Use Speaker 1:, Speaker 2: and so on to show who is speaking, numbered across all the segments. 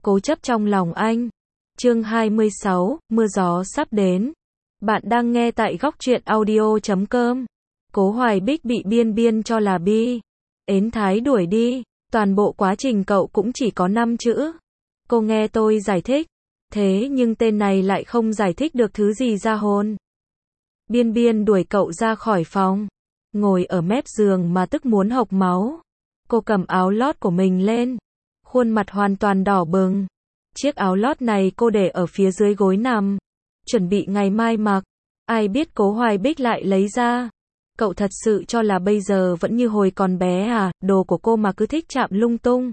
Speaker 1: cố chấp trong lòng anh. Chương 26, mưa gió sắp đến. Bạn đang nghe tại góc truyện audio.com. Cố Hoài Bích bị Biên Biên cho là bi. Ến thái đuổi đi. Toàn bộ quá trình cậu cũng chỉ có 5 chữ. Cô nghe tôi giải thích. Thế nhưng tên này lại không giải thích được thứ gì ra hồn. Biên Biên đuổi cậu ra khỏi phòng. Ngồi ở mép giường mà tức muốn hộc máu. Cô cầm áo lót của mình lên. Khuôn mặt hoàn toàn đỏ bừng. Chiếc áo lót này cô để ở phía dưới gối nằm. Chuẩn bị ngày mai mặc. Ai biết Cố Hoài Bích lại lấy ra. Cậu thật sự cho là bây giờ vẫn như hồi còn bé à, đồ của cô mà cứ thích chạm lung tung.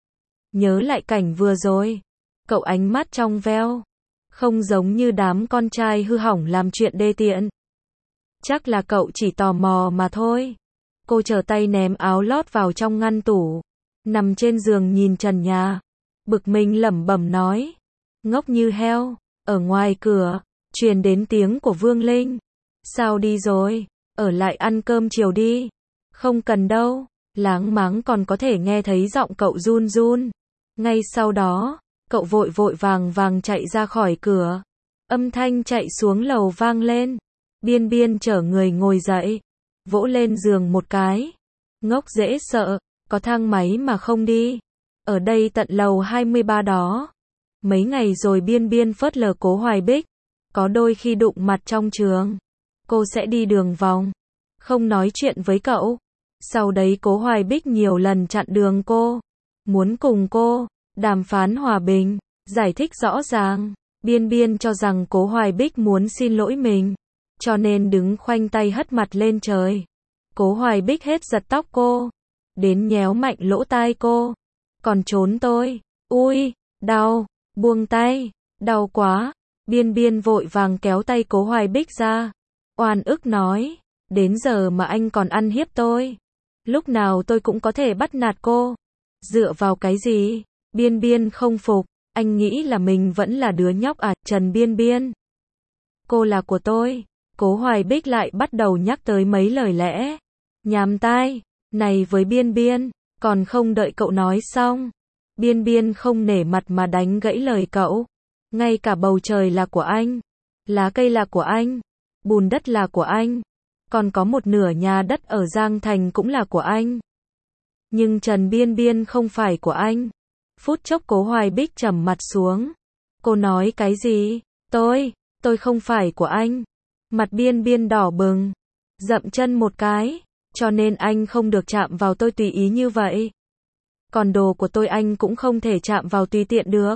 Speaker 1: Nhớ lại cảnh vừa rồi. Cậu ánh mắt trong veo. Không giống như đám con trai hư hỏng làm chuyện đê tiện. Chắc là cậu chỉ tò mò mà thôi. Cô trở tay ném áo lót vào trong ngăn tủ. Nằm trên giường nhìn trần nhà. Bực mình lẩm bẩm nói. Ngốc như heo. Ở ngoài cửa, truyền đến tiếng của Vương Linh. Sao đi rồi? Ở lại ăn cơm chiều đi. Không cần đâu. Láng máng còn có thể nghe thấy giọng cậu run run. Ngay sau đó, cậu vội vội vàng chạy ra khỏi cửa. Âm thanh chạy xuống lầu vang lên. Biên Biên chở người ngồi dậy. Vỗ lên giường một cái. Ngốc dễ sợ, có thang máy mà không đi. Ở đây tận lầu 23 đó. Mấy ngày rồi Biên Biên phớt lờ Cố Hoài Bích. Có đôi khi đụng mặt trong trường. Cô sẽ đi đường vòng. Không nói chuyện với cậu. Sau đấy Cố Hoài Bích nhiều lần chặn đường cô. Muốn cùng cô đàm phán hòa bình. Giải thích rõ ràng. Biên Biên cho rằng Cố Hoài Bích muốn xin lỗi mình. Cho nên đứng khoanh tay hất mặt lên trời. Cố Hoài Bích hết giật tóc cô. Đến nhéo mạnh lỗ tai cô. Còn trốn tôi. Ui, đau, buông tay, đau quá. Biên Biên vội vàng kéo tay Cố Hoài Bích ra. Oan ức nói. Đến giờ mà anh còn ăn hiếp tôi. Lúc nào tôi cũng có thể bắt nạt cô. Dựa vào cái gì? Biên Biên không phục. Anh nghĩ là mình vẫn là đứa nhóc à, Trần Biên Biên. Cô là của tôi. Cố Hoài Bích lại bắt đầu nhắc tới mấy lời lẽ nhàm tai này với Biên Biên, còn không đợi cậu nói xong. Biên Biên không nể mặt mà đánh gãy lời cậu. Ngay cả bầu trời là của anh, lá cây là của anh, bùn đất là của anh, còn có một nửa nhà đất ở Giang Thành cũng là của anh. Nhưng Trần Biên Biên không phải của anh. Phút chốc Cố Hoài Bích trầm mặt xuống. Cô nói cái gì? Tôi không phải của anh. Mặt Biên Biên đỏ bừng. Dậm chân một cái. Cho nên anh không được chạm vào tôi tùy ý như vậy. Còn đồ của tôi anh cũng không thể chạm vào tùy tiện được.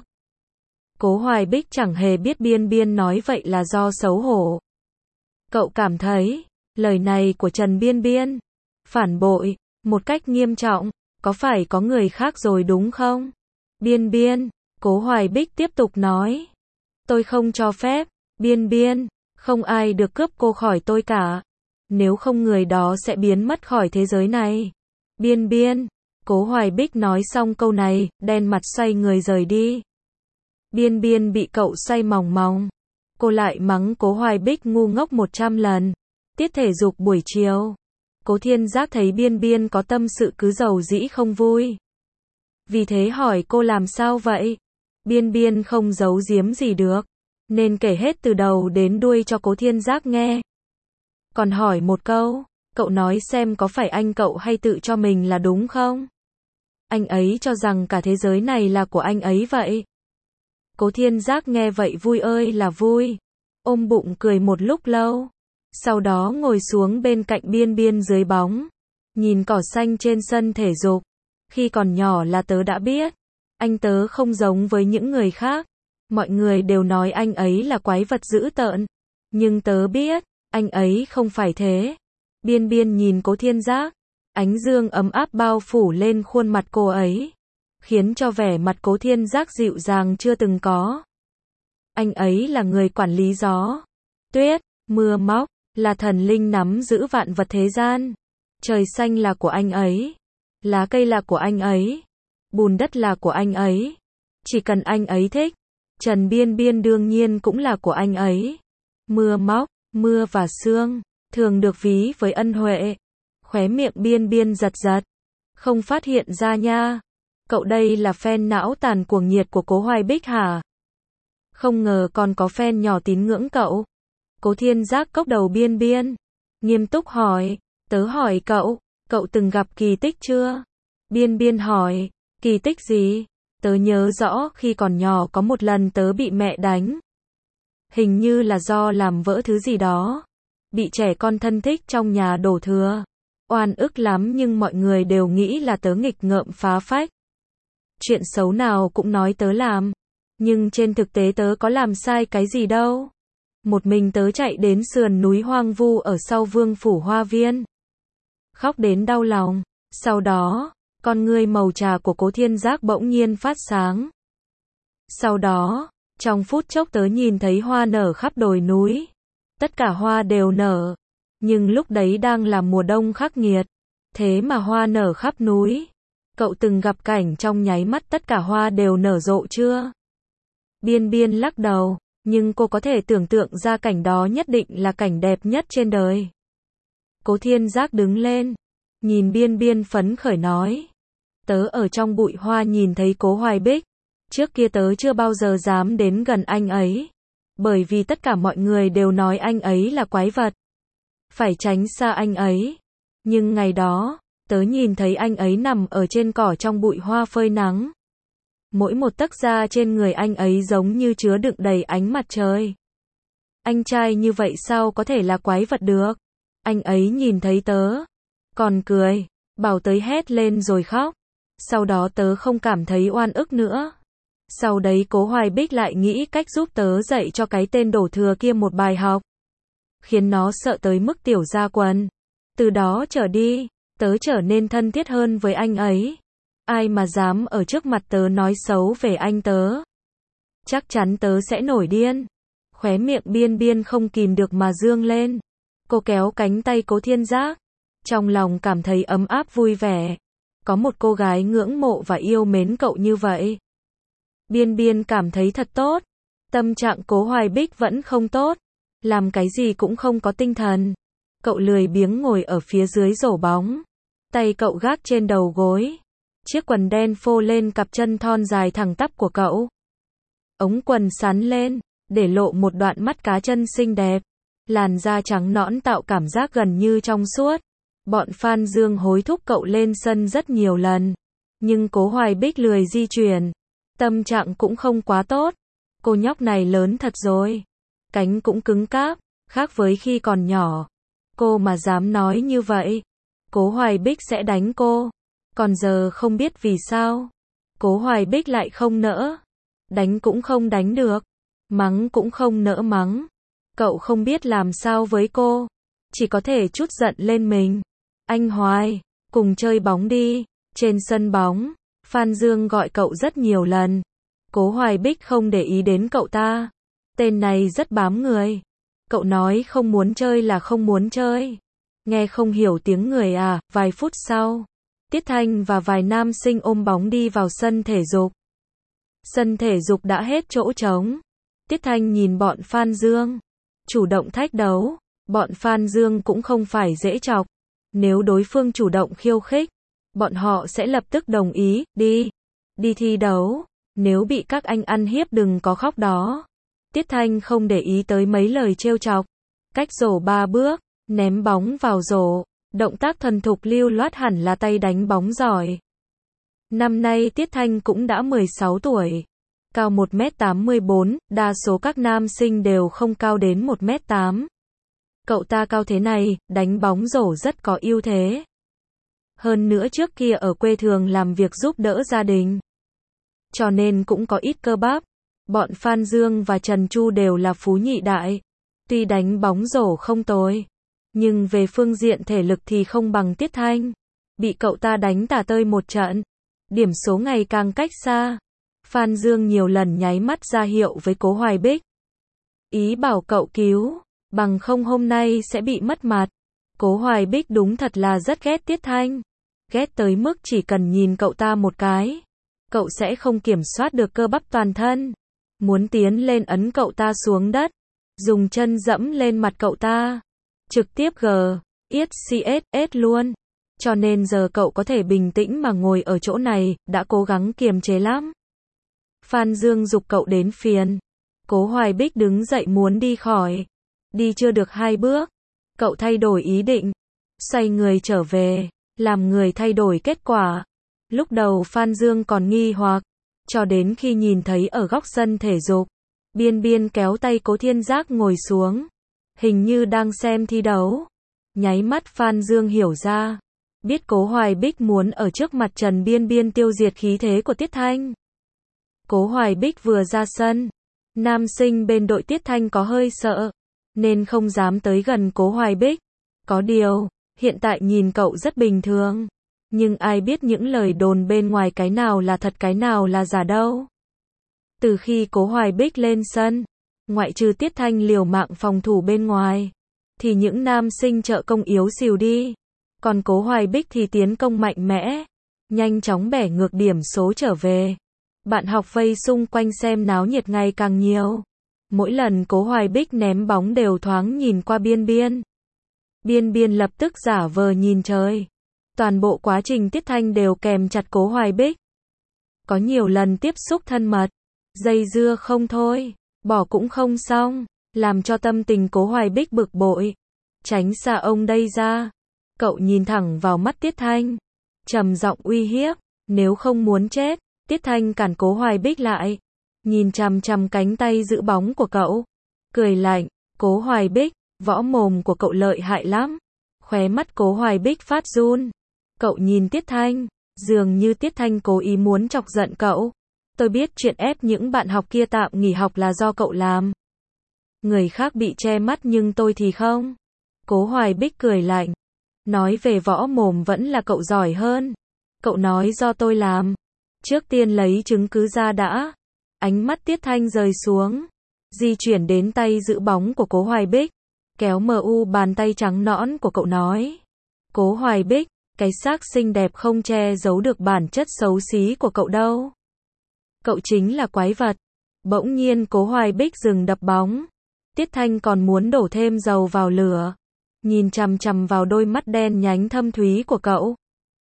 Speaker 1: Cố Hoài Bích chẳng hề biết Biên Biên nói vậy là do xấu hổ. Cậu cảm thấy, lời này của Trần Biên Biên phản bội, một cách nghiêm trọng, có phải có người khác rồi đúng không? Biên Biên, Cố Hoài Bích tiếp tục nói. Tôi không cho phép, Biên Biên, không ai được cướp cô khỏi tôi cả. Nếu không người đó sẽ biến mất khỏi thế giới này. Biên Biên, Cố Hoài Bích nói xong câu này, đen mặt xoay người rời đi. Biên Biên bị cậu xoay mòng mòng. Cô lại mắng Cố Hoài Bích ngu ngốc 100 lần. Tiết thể dục buổi chiều. Cố Thiên Giác thấy Biên Biên có tâm sự cứ giàu dĩ không vui. Vì thế hỏi cô làm sao vậy? Biên Biên không giấu giếm gì được. Nên kể hết từ đầu đến đuôi cho Cố Thiên Giác nghe. Còn hỏi một câu, cậu nói xem có phải anh cậu hay tự cho mình là đúng không? Anh ấy cho rằng cả thế giới này là của anh ấy vậy. Cố Thiên Giác nghe vậy vui ơi là vui. Ôm bụng cười một lúc lâu. Sau đó ngồi xuống bên cạnh Biên Biên dưới bóng. Nhìn cỏ xanh trên sân thể dục. Khi còn nhỏ là tớ đã biết. Anh tớ không giống với những người khác. Mọi người đều nói anh ấy là quái vật dữ tợn. Nhưng tớ biết, anh ấy không phải thế. Biên Biên nhìn Cố Thiên Giác. Ánh dương ấm áp bao phủ lên khuôn mặt cô ấy. Khiến cho vẻ mặt Cố Thiên Giác dịu dàng chưa từng có. Anh ấy là người quản lý gió, tuyết, mưa móc, là thần linh nắm giữ vạn vật thế gian. Trời xanh là của anh ấy. Lá cây là của anh ấy. Bùn đất là của anh ấy. Chỉ cần anh ấy thích. Trần Biên Biên đương nhiên cũng là của anh ấy. Mưa móc, mưa và sương, thường được ví với ân huệ. Khóe miệng Biên Biên giật giật. Không phát hiện ra nha. Cậu đây là fan não tàn cuồng nhiệt của Cố Hoài Bích hả? Không ngờ còn có fan nhỏ tín ngưỡng cậu. Cố Thiên Giác cốc đầu biên biên. Nghiêm túc hỏi. Tớ hỏi cậu từng gặp kỳ tích chưa? Biên biên hỏi. Kỳ tích gì? Tớ nhớ rõ khi còn nhỏ có một lần tớ bị mẹ đánh. Hình như là do làm vỡ thứ gì đó. Bị trẻ con thân thích trong nhà đổ thừa. Oan ức lắm nhưng mọi người đều nghĩ là tớ nghịch ngợm phá phách. Chuyện xấu nào cũng nói tớ làm. Nhưng trên thực tế tớ có làm sai cái gì đâu. Một mình tớ chạy đến sườn núi hoang vu ở sau Vương Phủ Hoa Viên. Khóc đến đau lòng. Sau đó, con ngươi màu trà của Cố Thiên Giác bỗng nhiên phát sáng. Sau đó, trong phút chốc tớ nhìn thấy hoa nở khắp đồi núi. Tất cả hoa đều nở. Nhưng lúc đấy đang là mùa đông khắc nghiệt. Thế mà hoa nở khắp núi. Cậu từng gặp cảnh trong nháy mắt tất cả hoa đều nở rộ chưa? Biên biên lắc đầu. Nhưng cô có thể tưởng tượng ra cảnh đó nhất định là cảnh đẹp nhất trên đời. Cố Thiên Giác đứng lên. Nhìn biên biên phấn khởi nói. Tớ ở trong bụi hoa nhìn thấy Cố Hoài Bích. Trước kia tớ chưa bao giờ dám đến gần anh ấy. Bởi vì tất cả mọi người đều nói anh ấy là quái vật. Phải tránh xa anh ấy. Nhưng ngày đó, tớ nhìn thấy anh ấy nằm ở trên cỏ trong bụi hoa phơi nắng. Mỗi một tấc da trên người anh ấy giống như chứa đựng đầy ánh mặt trời. Anh trai như vậy sao có thể là quái vật được? Anh ấy nhìn thấy tớ. Còn cười. Bảo tớ hét lên rồi khóc. Sau đó tớ không cảm thấy oan ức nữa. Sau đấy Cố Hoài Bích lại nghĩ cách giúp tớ dạy cho cái tên đổ thừa kia một bài học. Khiến nó sợ tới mức tiểu ra quần. Từ đó trở đi, tớ trở nên thân thiết hơn với anh ấy. Ai mà dám ở trước mặt tớ nói xấu về anh tớ. Chắc chắn tớ sẽ nổi điên. Khóe miệng biên biên không kìm được mà dương lên. Cô kéo cánh tay Cố Thiên Giác. Trong lòng cảm thấy ấm áp vui vẻ. Có một cô gái ngưỡng mộ và yêu mến cậu như vậy. Biên biên cảm thấy thật tốt. Tâm trạng Cố Hoài Bích vẫn không tốt. Làm cái gì cũng không có tinh thần. Cậu lười biếng ngồi ở phía dưới rổ bóng. Tay cậu gác trên đầu gối. Chiếc quần đen phô lên cặp chân thon dài thẳng tắp của cậu. Ống quần sắn lên, để lộ một đoạn mắt cá chân xinh đẹp. Làn da trắng nõn tạo cảm giác gần như trong suốt. Bọn fan Dương hối thúc cậu lên sân rất nhiều lần. Nhưng Cố Hoài Bích lười di chuyển. Tâm trạng cũng không quá tốt. Cô nhóc này lớn thật rồi. Cánh cũng cứng cáp, khác với khi còn nhỏ. Cô mà dám nói như vậy, Cố Hoài Bích sẽ đánh cô. Còn giờ không biết vì sao. Cố Hoài Bích lại không nỡ. Đánh cũng không đánh được. Mắng cũng không nỡ mắng. Cậu không biết làm sao với cô. Chỉ có thể trút giận lên mình. Anh Hoài, cùng chơi bóng đi. Trên sân bóng, Phan Dương gọi cậu rất nhiều lần. Cố Hoài Bích không để ý đến cậu ta. Tên này rất bám người. Cậu nói không muốn chơi là không muốn chơi. Nghe không hiểu tiếng người à. Vài phút sau, Tiết Thanh và vài nam sinh ôm bóng đi vào sân thể dục. Sân thể dục đã hết chỗ trống. Tiết Thanh nhìn bọn Phan Dương. Chủ động thách đấu. Bọn Phan Dương cũng không phải dễ chọc. Nếu đối phương chủ động khiêu khích, bọn họ sẽ lập tức đồng ý. Đi thi đấu. Nếu bị các anh ăn hiếp đừng có khóc đó. Tiết Thanh không để ý tới mấy lời trêu chọc. Cách rổ 3 bước, ném bóng vào rổ. Động tác thuần thục lưu loát hẳn là tay đánh bóng giỏi. Năm nay Tiết Thanh cũng đã 16 tuổi. Cao 1m84, đa số các nam sinh đều không cao đến 1m8. Cậu ta cao thế này, đánh bóng rổ rất có ưu thế. Hơn nữa trước kia ở quê thường làm việc giúp đỡ gia đình. Cho nên cũng có ít cơ bắp. Bọn Phan Dương và Trần Chu đều là phú nhị đại. Tuy đánh bóng rổ không tồi, nhưng về phương diện thể lực thì không bằng Tiết Thanh. Bị cậu ta đánh tả tơi một trận. Điểm số ngày càng cách xa. Phan Dương nhiều lần nháy mắt ra hiệu với Cố Hoài Bích. Ý bảo cậu cứu, bằng không hôm nay sẽ bị mất mặt. Cố Hoài Bích đúng thật là rất ghét Tiết Thanh. Ghét tới mức chỉ cần nhìn cậu ta một cái, cậu sẽ không kiểm soát được cơ bắp toàn thân. Muốn tiến lên ấn cậu ta xuống đất, dùng chân dẫm lên mặt cậu ta. Trực tiếp G, yết CSS luôn. cho nên giờ cậu có thể bình tĩnh mà ngồi ở chỗ này, đã cố gắng kiềm chế lắm. Phan Dương giục cậu đến phiền. Cố Hoài Bích đứng dậy muốn đi khỏi. Đi chưa được 2 bước, cậu thay đổi ý định, xoay người trở về, làm người thay đổi kết quả. Lúc đầu Phan Dương còn nghi hoặc, cho đến khi nhìn thấy ở góc sân thể dục, Biên Biên kéo tay Cố Thiên Giác ngồi xuống, hình như đang xem thi đấu. Nháy mắt Phan Dương hiểu ra, biết Cố Hoài Bích muốn ở trước mặt Trần Biên Biên tiêu diệt khí thế của Tiết Thanh. Cố Hoài Bích vừa ra sân, nam sinh bên đội Tiết Thanh có hơi sợ, nên không dám tới gần Cố Hoài Bích. Có điều, hiện tại nhìn cậu rất bình thường, nhưng ai biết những lời đồn bên ngoài cái nào là thật cái nào là giả đâu. Từ khi Cố Hoài Bích lên sân, ngoại trừ Tiết Thanh liều mạng phòng thủ bên ngoài, thì những nam sinh trợ công yếu xìu đi. Còn Cố Hoài Bích thì tiến công mạnh mẽ, nhanh chóng bẻ ngược điểm số trở về. Bạn học vây xung quanh xem náo nhiệt ngày càng nhiều. Mỗi lần Cố Hoài Bích ném bóng đều thoáng nhìn qua Biên Biên. Biên Biên lập tức giả vờ nhìn trời. Toàn bộ quá trình Tiết Thanh đều kèm chặt Cố Hoài Bích. Có nhiều lần tiếp xúc thân mật, dây dưa không thôi, bỏ cũng không xong, làm cho tâm tình Cố Hoài Bích bực bội. Tránh xa ông đây ra. Cậu nhìn thẳng vào mắt Tiết Thanh, trầm giọng uy hiếp, nếu không muốn chết. Tiết Thanh cản Cố Hoài Bích lại, nhìn chằm chằm cánh tay giữ bóng của cậu, cười lạnh, Cố Hoài Bích, võ mồm của cậu lợi hại lắm. Khóe mắt Cố Hoài Bích phát run. Cậu nhìn Tiết Thanh, dường như Tiết Thanh cố ý muốn chọc giận cậu. Tôi biết chuyện ép những bạn học kia tạm nghỉ học là do cậu làm. Người khác bị che mắt nhưng tôi thì không. Cố Hoài Bích cười lạnh, nói về võ mồm vẫn là cậu giỏi hơn. Cậu nói do tôi làm. Trước tiên lấy chứng cứ ra đã. Ánh mắt Tiết Thanh rời xuống, di chuyển đến tay giữ bóng của Cố Hoài Bích, kéo bàn tay trắng nõn của cậu nói. Cố Hoài Bích, cái xác xinh đẹp không che giấu được bản chất xấu xí của cậu đâu. Cậu chính là quái vật. Bỗng nhiên Cố Hoài Bích dừng đập bóng. Tiết Thanh còn muốn đổ thêm dầu vào lửa, nhìn chằm chằm vào đôi mắt đen nhánh thâm thúy của cậu,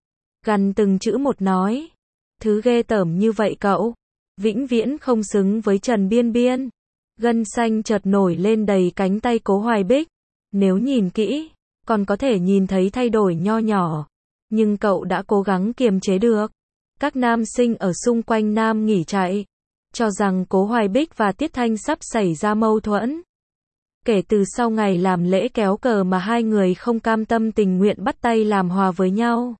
Speaker 1: gằn từng chữ một nói. Thứ ghê tởm như vậy cậu, vĩnh viễn không xứng với Trần Biên Biên. Gân xanh chợt nổi lên đầy cánh tay Cố Hoài Bích. Nếu nhìn kỹ, còn có thể nhìn thấy thay đổi nho nhỏ. Nhưng cậu đã cố gắng kiềm chế được. Các nam sinh ở xung quanh nam nghỉ chạy, cho rằng Cố Hoài Bích và Tiết Thanh sắp xảy ra mâu thuẫn. Kể từ sau ngày làm lễ kéo cờ mà hai người không cam tâm tình nguyện bắt tay làm hòa với nhau.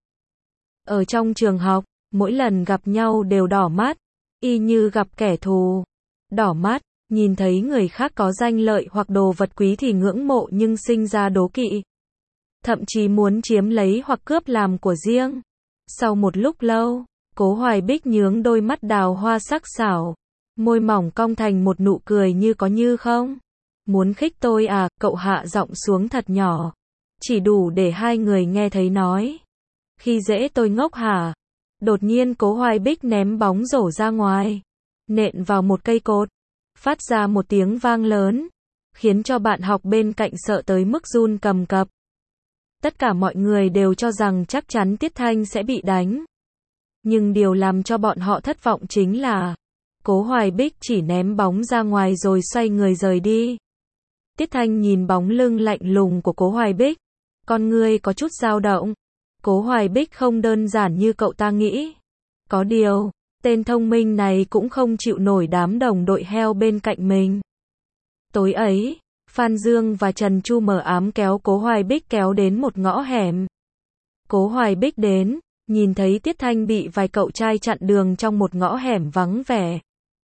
Speaker 1: Ở trong trường học, mỗi lần gặp nhau đều đỏ mắt, y như gặp kẻ thù. Đỏ mắt, nhìn thấy người khác có danh lợi hoặc đồ vật quý thì ngưỡng mộ nhưng sinh ra đố kỵ. Thậm chí muốn chiếm lấy hoặc cướp làm của riêng. Sau một lúc lâu, Cố Hoài Bích nhướng đôi mắt đào hoa sắc sảo, môi mỏng cong thành một nụ cười như có như không. Muốn khích tôi à, cậu hạ giọng xuống thật nhỏ, chỉ đủ để hai người nghe thấy nói. Khi dễ tôi ngốc hả? Đột nhiên Cố Hoài Bích ném bóng rổ ra ngoài, nện vào một cây cột, phát ra một tiếng vang lớn, khiến cho bạn học bên cạnh sợ tới mức run cầm cập. Tất cả mọi người đều cho rằng chắc chắn Tiết Thanh sẽ bị đánh. Nhưng điều làm cho bọn họ thất vọng chính là Cố Hoài Bích chỉ ném bóng ra ngoài rồi xoay người rời đi. Tiết Thanh nhìn bóng lưng lạnh lùng của Cố Hoài Bích, con ngươi có chút dao động. Cố Hoài Bích không đơn giản như cậu ta nghĩ. Có điều, tên thông minh này cũng không chịu nổi đám đồng đội heo bên cạnh mình. Tối ấy, Phan Dương và Trần Chu mờ ám kéo Cố Hoài Bích kéo đến một ngõ hẻm. Cố Hoài Bích đến, nhìn thấy Tiết Thanh bị vài cậu trai chặn đường trong một ngõ hẻm vắng vẻ.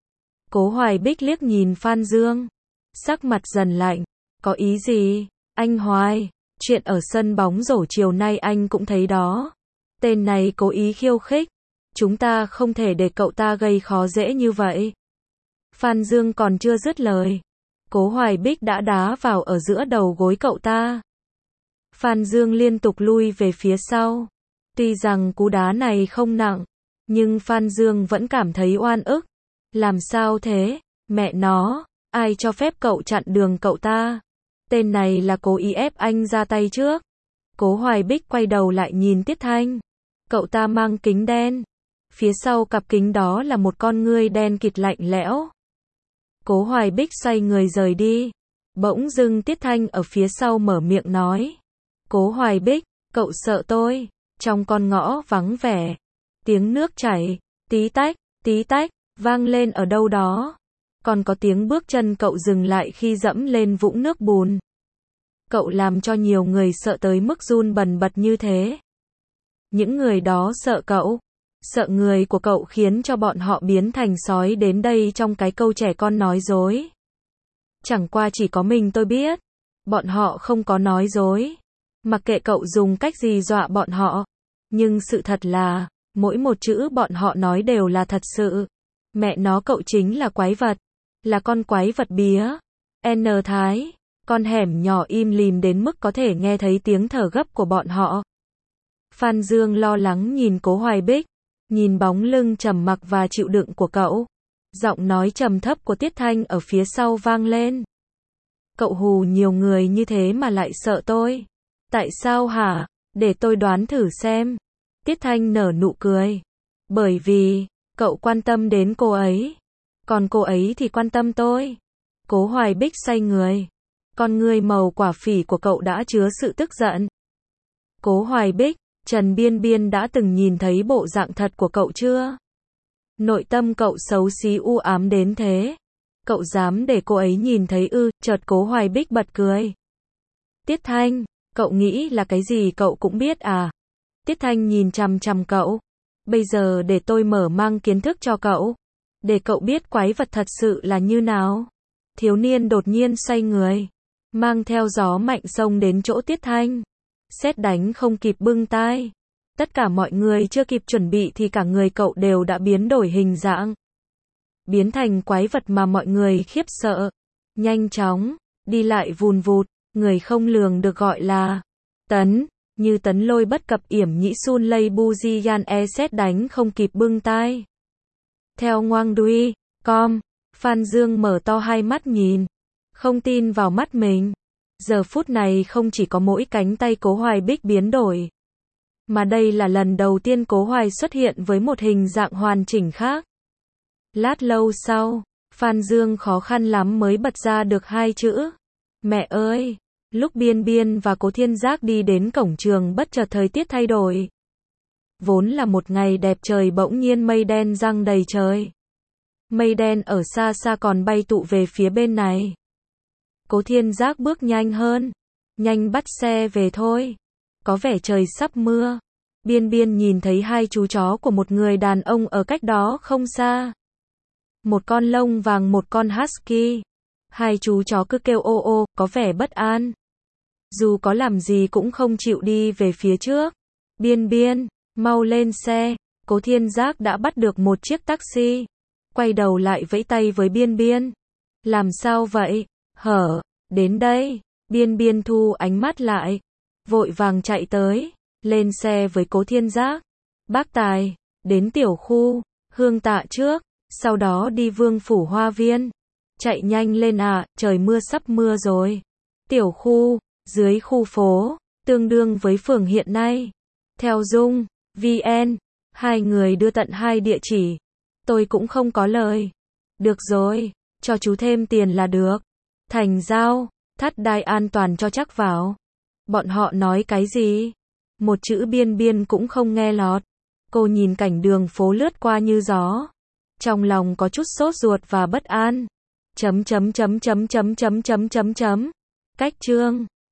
Speaker 1: Cố Hoài Bích liếc nhìn Phan Dương, sắc mặt dần lạnh. Có ý gì, anh Hoài? Chuyện ở sân bóng rổ chiều nay anh cũng thấy đó. Tên này cố ý khiêu khích. Chúng ta không thể để cậu ta gây khó dễ như vậy. Phan Dương còn chưa dứt lời, Cố Hoài Bích đã đá vào ở giữa đầu gối cậu ta. Phan Dương liên tục lui về phía sau. Tuy rằng cú đá này không nặng, nhưng Phan Dương vẫn cảm thấy oan ức. Làm sao thế? Mẹ nó, ai cho phép cậu chặn đường cậu ta? Tên này là cố ý ép anh ra tay trước. Cố Hoài Bích quay đầu lại nhìn Tiết Thanh. Cậu ta mang kính đen. Phía sau cặp kính đó là một con ngươi đen kịt lạnh lẽo. Cố Hoài Bích xoay người rời đi. Bỗng dưng Tiết Thanh ở phía sau mở miệng nói. Cố Hoài Bích, cậu sợ tôi. Trong con ngõ vắng vẻ. Tiếng nước chảy, tí tách, vang lên ở đâu đó. Còn có tiếng bước chân cậu dừng lại khi dẫm lên vũng nước bùn. Cậu làm cho nhiều người sợ tới mức run bần bật như thế. Những người đó sợ cậu. Sợ người của cậu khiến cho bọn họ biến thành sói đến đây trong cái câu trẻ con nói dối. Chẳng qua chỉ có mình tôi biết. Bọn họ không có nói dối. Mặc kệ cậu dùng cách gì dọa bọn họ. Nhưng sự thật là, mỗi một chữ bọn họ nói đều là thật sự. Mẹ nó cậu chính là quái vật. Là con quái vật bía. N Thái. Con hẻm nhỏ im lìm đến mức có thể nghe thấy tiếng thở gấp của bọn họ. Phan Dương lo lắng nhìn Cố Hoài Bích. Nhìn bóng lưng trầm mặc và chịu đựng của cậu. Giọng nói trầm thấp của Tiết Thanh ở phía sau vang lên. Cậu hù nhiều người như thế mà lại sợ tôi. Tại sao hả? Để tôi đoán thử xem. Tiết Thanh nở nụ cười. Bởi vì, cậu quan tâm đến cô ấy. Còn cô ấy thì quan tâm tôi. Cố Hoài Bích xoay người. Con ngươi màu quả phỉ của cậu đã chứa sự tức giận. Cố Hoài Bích, Trần Biên Biên đã từng nhìn thấy bộ dạng thật của cậu chưa? Nội tâm cậu xấu xí u ám đến thế. Cậu dám để cô ấy nhìn thấy ư? Chợt Cố Hoài Bích bật cười. Tiết Thanh, cậu nghĩ là cái gì cậu cũng biết à? Tiết Thanh nhìn chằm chằm cậu. Bây giờ để tôi mở mang kiến thức cho cậu. Để cậu biết quái vật thật sự là như nào. Thiếu niên đột nhiên xoay người. Mang theo gió mạnh xông đến chỗ Tiết Thanh. Sét đánh không kịp bưng tai. Tất cả mọi người chưa kịp chuẩn bị thì cả người cậu đều đã biến đổi hình dạng. Biến thành quái vật mà mọi người khiếp sợ. Nhanh chóng, đi lại vùn vụt, người không lường được gọi là tấn, như tấn lôi bất cập yểm nhĩ sun lây bu di yan e sét đánh không kịp bưng tai. Theo ngoang đuôi, com, Phan Dương mở to hai mắt nhìn. Không tin vào mắt mình. Giờ phút này không chỉ có mỗi cánh tay Cố Hoài Bích biến đổi. Mà đây là lần đầu tiên Cố Hoài xuất hiện với một hình dạng hoàn chỉnh khác. Lát lâu sau, Phan Dương khó khăn lắm mới bật ra được hai chữ. Mẹ ơi! Lúc Biên Biên và Cố Thiên Giác đi đến cổng trường bất chợt thời tiết thay đổi. Vốn là một ngày đẹp trời bỗng nhiên mây đen giăng đầy trời. Mây đen ở xa xa còn bay tụ về phía bên này. Cố Thiên Giác bước nhanh hơn. Nhanh bắt xe về thôi. Có vẻ trời sắp mưa. Biên Biên nhìn thấy hai chú chó của một người đàn ông ở cách đó không xa. Một con lông vàng một con husky. Hai chú chó cứ kêu ô ô, có vẻ bất an. Dù có làm gì cũng không chịu đi về phía trước. Biên Biên, mau lên xe. Cố Thiên Giác đã bắt được một chiếc taxi. Quay đầu lại vẫy tay với Biên Biên. Làm sao vậy? Hở, đến đây. Biên Biên thu ánh mắt lại. Vội vàng chạy tới. Lên xe với Cố Thiên Giác. Bác Tài, đến tiểu khu, Hương Tạ trước. Sau đó đi Vương Phủ Hoa Viên. Chạy nhanh lên à, trời mưa sắp mưa rồi. Tiểu khu, dưới khu phố, tương đương với phường hiện nay. Theo Dung, VN, hai người đưa tận hai địa chỉ. Tôi cũng không có lời. Được rồi, cho chú thêm tiền là được. Thành giao, thắt đai an toàn cho chắc vào. Bọn họ nói cái gì? Một chữ Biên Biên cũng không nghe lọt. Cô nhìn cảnh đường phố lướt qua như gió. Trong lòng có chút sốt ruột và bất an. Cách chương